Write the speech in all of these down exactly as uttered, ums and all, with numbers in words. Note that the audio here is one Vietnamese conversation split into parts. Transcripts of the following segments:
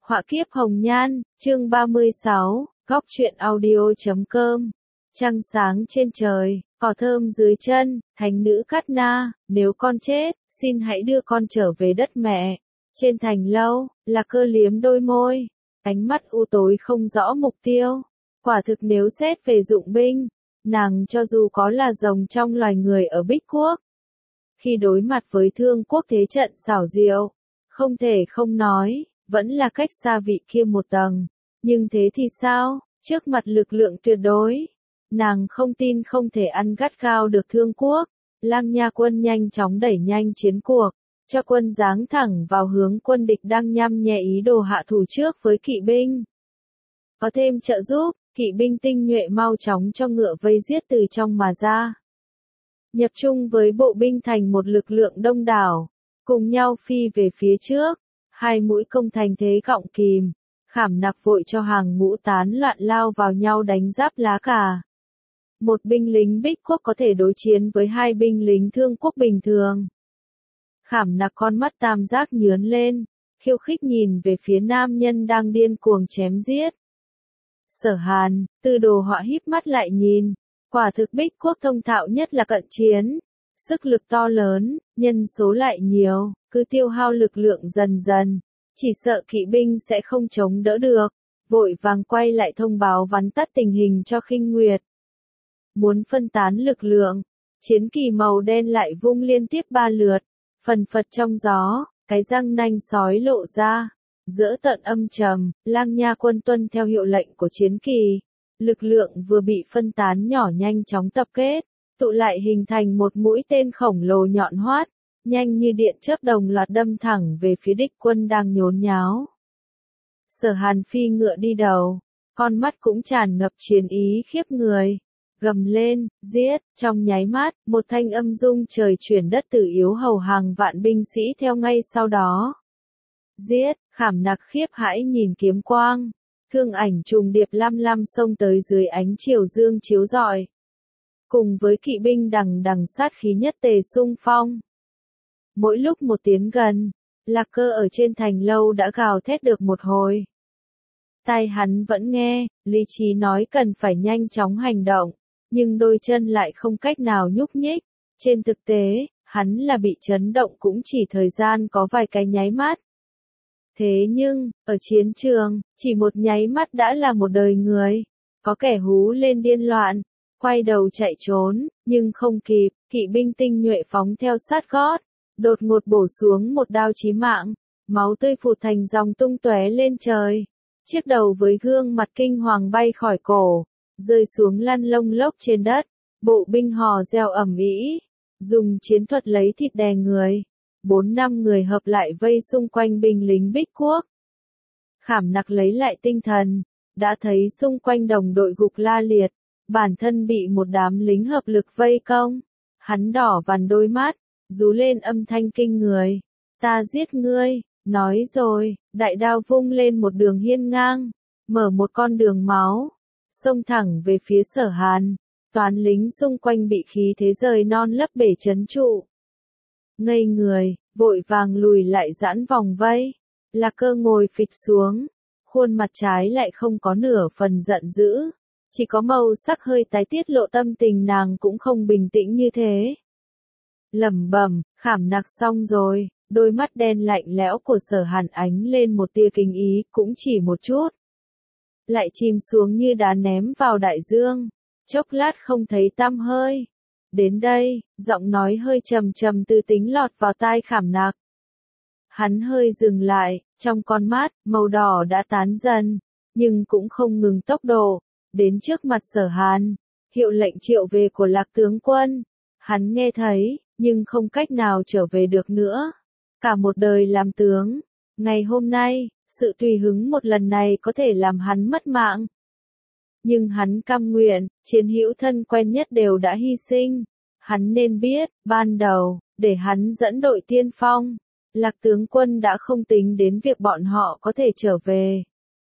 Họa kiếp hồng nhan, chương ba mươi sáu, góc truyện audio chấm com. Trăng sáng trên trời, cỏ thơm dưới chân, thánh nữ Cát Na, nếu con chết, xin hãy đưa con trở về đất mẹ. Trên thành lâu, Lạc Cơ liếm đôi môi, ánh mắt u tối không rõ mục tiêu. Quả thực nếu xét về dụng binh, nàng cho dù có là rồng trong loài người ở Bích Quốc. Khi đối mặt với Thương Quốc thế trận xảo diệu, không thể không nói, vẫn là cách xa vị kia một tầng. Nhưng thế thì sao, trước mặt lực lượng tuyệt đối, nàng không tin không thể ăn gắt gao được Thương Quốc. Lang Nha quân nhanh chóng đẩy nhanh chiến cuộc, cho quân giáng thẳng vào hướng quân địch đang nhăm nhe ý đồ hạ thủ trước với kỵ binh. Có thêm trợ giúp, kỵ binh tinh nhuệ mau chóng cho ngựa vây giết từ trong mà ra. Nhập chung với bộ binh thành một lực lượng đông đảo, cùng nhau phi về phía trước, hai mũi công thành thế gọng kìm, Khảm Nặc vội cho hàng ngũ tán loạn lao vào nhau đánh giáp lá cà. Một binh lính Bích Quốc có thể đối chiến với hai binh lính Thương Quốc bình thường. Khảm Nặc con mắt tam giác nhướn lên, khiêu khích nhìn về phía nam nhân đang điên cuồng chém giết. Sở Hàn, Tư Đồ Họa híp mắt lại nhìn, quả thực Bích Quốc thông thạo nhất là cận chiến, sức lực to lớn, nhân số lại nhiều, cứ tiêu hao lực lượng dần dần, chỉ sợ kỵ binh sẽ không chống đỡ được, vội vàng quay lại thông báo vắn tắt tình hình cho Khinh Nguyệt. Muốn phân tán lực lượng, chiến kỳ màu đen lại vung liên tiếp ba lượt, phần phật trong gió, cái răng nanh sói lộ ra, dỡ tận âm trầm, Lang Nha quân tuân theo hiệu lệnh của chiến kỳ, lực lượng vừa bị phân tán nhỏ nhanh chóng tập kết, tụ lại hình thành một mũi tên khổng lồ nhọn hoắt, nhanh như điện chớp đồng loạt đâm thẳng về phía địch quân đang nhốn nháo. Sở Hàn phi ngựa đi đầu, con mắt cũng tràn ngập chiến ý khiếp người, gầm lên, giết, trong nháy mắt, một thanh âm rung trời chuyển đất từ yếu hầu hàng vạn binh sĩ theo ngay sau đó. Giết, Khảm Nặc khiếp hãi nhìn kiếm quang, thương ảnh trùng điệp lam lam xông tới dưới ánh chiều dương chiếu rọi. Cùng với kỵ binh đằng đằng sát khí nhất tề xung phong. Mỗi lúc một tiến gần, Lạc Cơ ở trên thành lâu đã gào thét được một hồi. Tai hắn vẫn nghe, lý trí nói cần phải nhanh chóng hành động, nhưng đôi chân lại không cách nào nhúc nhích. Trên thực tế, hắn là bị chấn động cũng chỉ thời gian có vài cái nháy mắt. Thế nhưng, ở chiến trường, chỉ một nháy mắt đã là một đời người. Có kẻ hú lên điên loạn, quay đầu chạy trốn, nhưng không kịp, kỵ binh tinh nhuệ phóng theo sát gót, đột ngột bổ xuống một đao chí mạng, máu tươi phụt thành dòng tung tóe lên trời. Chiếc đầu với gương mặt kinh hoàng bay khỏi cổ, rơi xuống lăn lông lốc trên đất, bộ binh hò reo ầm ĩ, dùng chiến thuật lấy thịt đè người. Bốn năm người hợp lại vây xung quanh binh lính Bích Quốc. Khảm Nặc lấy lại tinh thần, đã thấy xung quanh đồng đội gục la liệt, bản thân bị một đám lính hợp lực vây công. Hắn đỏ vằn đôi mắt, rú lên âm thanh kinh người. Ta giết ngươi, nói rồi, đại đao vung lên một đường hiên ngang, mở một con đường máu, xông thẳng về phía Sở Hàn. Toán lính xung quanh bị khí thế rời non lấp bể trấn trụ. Ngây người, vội vàng lùi lại giãn vòng vây. Lạc Cơ ngồi phịch xuống, khuôn mặt trái lại không có nửa phần giận dữ, chỉ có màu sắc hơi tái tiết lộ tâm tình nàng cũng không bình tĩnh như thế. Lẩm bẩm, Khảm Nặc xong rồi, đôi mắt đen lạnh lẽo của Sở Hàn ánh lên một tia kinh ý, cũng chỉ một chút. Lại chìm xuống như đá ném vào đại dương, chốc lát không thấy tăm hơi. Đến đây, giọng nói hơi trầm trầm từ tính lọt vào tai Khảm Nặc. Hắn hơi dừng lại, trong con mắt, màu đỏ đã tán dần, nhưng cũng không ngừng tốc độ, đến trước mặt Sở Hàn, hiệu lệnh triệu về của Lạc tướng quân. Hắn nghe thấy, nhưng không cách nào trở về được nữa. Cả một đời làm tướng, ngày hôm nay, sự tùy hứng một lần này có thể làm hắn mất mạng. Nhưng hắn cam nguyện, chiến hữu thân quen nhất đều đã hy sinh. Hắn nên biết, ban đầu, để hắn dẫn đội tiên phong, Lạc tướng quân đã không tính đến việc bọn họ có thể trở về.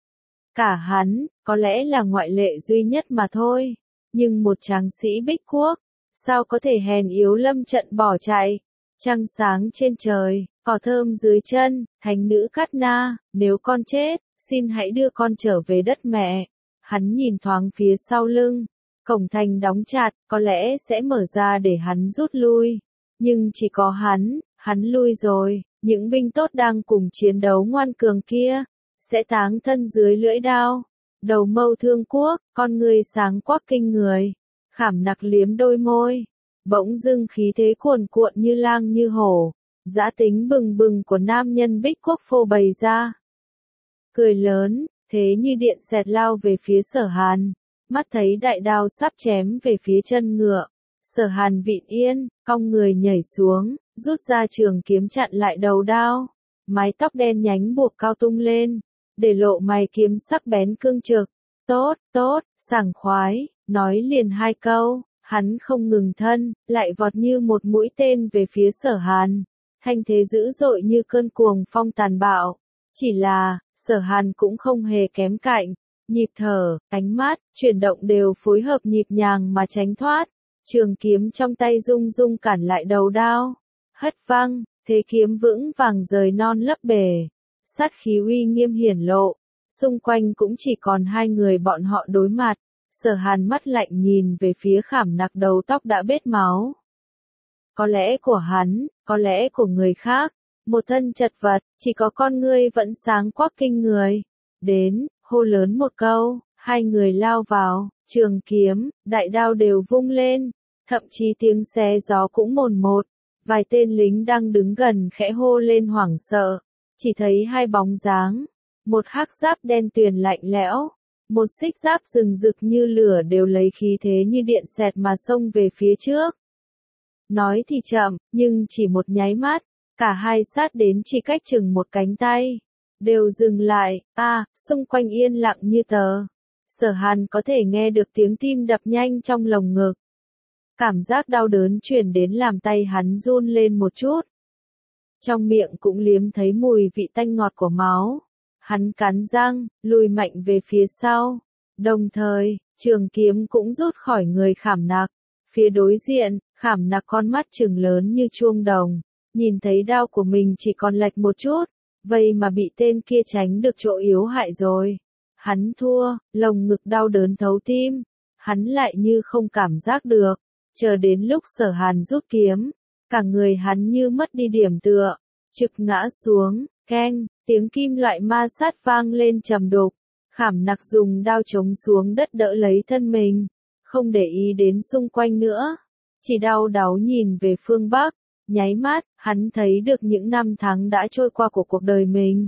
Cả hắn, có lẽ là ngoại lệ duy nhất mà thôi. Nhưng một tráng sĩ Bích Quốc, sao có thể hèn yếu lâm trận bỏ chạy? Trăng sáng trên trời, cỏ thơm dưới chân, thánh nữ Cát Na, nếu con chết, xin hãy đưa con trở về đất mẹ. Hắn nhìn thoáng phía sau lưng, cổng thành đóng chặt, có lẽ sẽ mở ra để hắn rút lui. Nhưng chỉ có hắn, hắn lui rồi, những binh tốt đang cùng chiến đấu ngoan cường kia, sẽ táng thân dưới lưỡi đao. Đầu mâu thương quốc, con người sáng quắc kinh người. Khảm Nặc liếm đôi môi, bỗng dưng khí thế cuồn cuộn như lang như hổ, dã tính bừng bừng của nam nhân Bích Quốc phô bày ra. Cười lớn, thế như điện xẹt lao về phía Sở Hàn, mắt thấy đại đao sắp chém về phía chân ngựa. Sở Hàn vịn yên, cong người nhảy xuống, rút ra trường kiếm chặn lại đầu đao. Mái tóc đen nhánh buộc cao tung lên, để lộ mày kiếm sắc bén cương trực. Tốt, tốt, sảng khoái, nói liền hai câu, hắn không ngừng thân, lại vọt như một mũi tên về phía Sở Hàn. Thanh thế dữ dội như cơn cuồng phong tàn bạo. Chỉ là, Sở Hàn cũng không hề kém cạnh. Nhịp thở, ánh mắt, chuyển động đều phối hợp nhịp nhàng mà tránh thoát. Trường kiếm trong tay rung rung cản lại đầu đao. Hất văng, thế kiếm vững vàng rời non lấp bể. Sát khí uy nghiêm hiển lộ. Xung quanh cũng chỉ còn hai người bọn họ đối mặt. Sở Hàn mắt lạnh nhìn về phía Khảm Nặc đầu tóc đã bết máu. Có lẽ của hắn, có lẽ của người khác. Một thân chật vật, chỉ có con ngươi vẫn sáng quắc kinh người. Đến, hô lớn một câu, hai người lao vào, trường kiếm, đại đao đều vung lên. Thậm chí tiếng xé gió cũng mồn một. Vài tên lính đang đứng gần khẽ hô lên hoảng sợ. Chỉ thấy hai bóng dáng. Một hắc giáp đen tuyền lạnh lẽo. Một xích giáp rừng rực như lửa đều lấy khí thế như điện xẹt mà xông về phía trước. Nói thì chậm, nhưng chỉ một nháy mắt, cả hai sát đến chỉ cách chừng một cánh tay. Đều dừng lại, a, à, xung quanh yên lặng như tờ. Sở Hàn có thể nghe được tiếng tim đập nhanh trong lồng ngực. Cảm giác đau đớn truyền đến làm tay hắn run lên một chút. Trong miệng cũng liếm thấy mùi vị tanh ngọt của máu. Hắn cắn răng, lùi mạnh về phía sau. Đồng thời, trường kiếm cũng rút khỏi người Khảm Nặc. Phía đối diện, Khảm Nặc con mắt trừng lớn như chuông đồng. Nhìn thấy đao của mình chỉ còn lệch một chút. Vậy mà bị tên kia tránh được chỗ yếu hại rồi. Hắn thua, lồng ngực đau đớn thấu tim. Hắn lại như không cảm giác được. Chờ đến lúc Sở Hàn rút kiếm. Cả người hắn như mất đi điểm tựa. Trực ngã xuống, keng, tiếng kim loại ma sát vang lên trầm đục. Khảm Nặc dùng đao chống xuống đất đỡ lấy thân mình. Không để ý đến xung quanh nữa. Chỉ đau đáu nhìn về phương Bắc. Nháy mắt, hắn thấy được những năm tháng đã trôi qua của cuộc đời mình.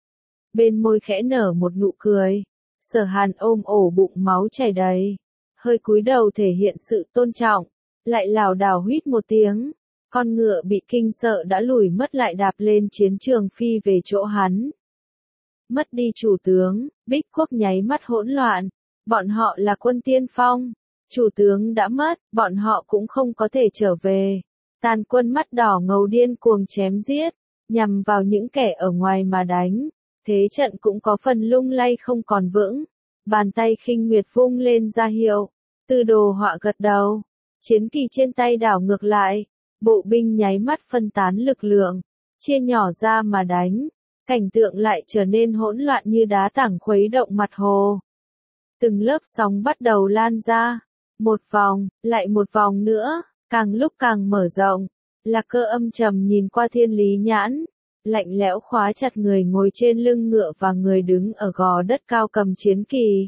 Bên môi khẽ nở một nụ cười. Sở Hàn ôm ổ bụng máu chảy đầy. Hơi cúi đầu thể hiện sự tôn trọng. Lại lảo đảo huýt một tiếng. Con ngựa bị kinh sợ đã lùi mất lại đạp lên chiến trường phi về chỗ hắn. Mất đi chủ tướng, Bích Quốc nháy mắt hỗn loạn. Bọn họ là quân tiên phong. Chủ tướng đã mất, bọn họ cũng không có thể trở về. Tàn quân mắt đỏ ngầu điên cuồng chém giết, nhằm vào những kẻ ở ngoài mà đánh. Thế trận cũng có phần lung lay không còn vững. Bàn tay khinh nguyệt vung lên ra hiệu. Tư đồ họa gật đầu. Chiến kỳ trên tay đảo ngược lại. Bộ binh nháy mắt phân tán lực lượng. Chia nhỏ ra mà đánh. Cảnh tượng lại trở nên hỗn loạn như đá tảng khuấy động mặt hồ. Từng lớp sóng bắt đầu lan ra. Một vòng, lại một vòng nữa. Càng lúc càng mở rộng. Lạc Cơ âm trầm nhìn qua Thiên Lý Nhãn. Lạnh lẽo khóa chặt người ngồi trên lưng ngựa và người đứng ở gò đất cao cầm chiến kỳ.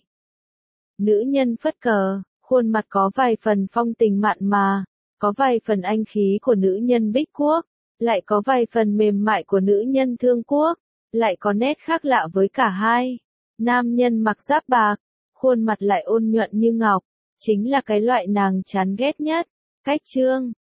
Nữ nhân phất cờ, khuôn mặt có vài phần phong tình mặn mà, có vài phần anh khí của nữ nhân Bích Quốc, lại có vài phần mềm mại của nữ nhân Thương Quốc, lại có nét khác lạ với cả hai. Nam nhân mặc giáp bạc, khuôn mặt lại ôn nhuận như ngọc, chính là cái loại nàng chán ghét nhất. Cách chương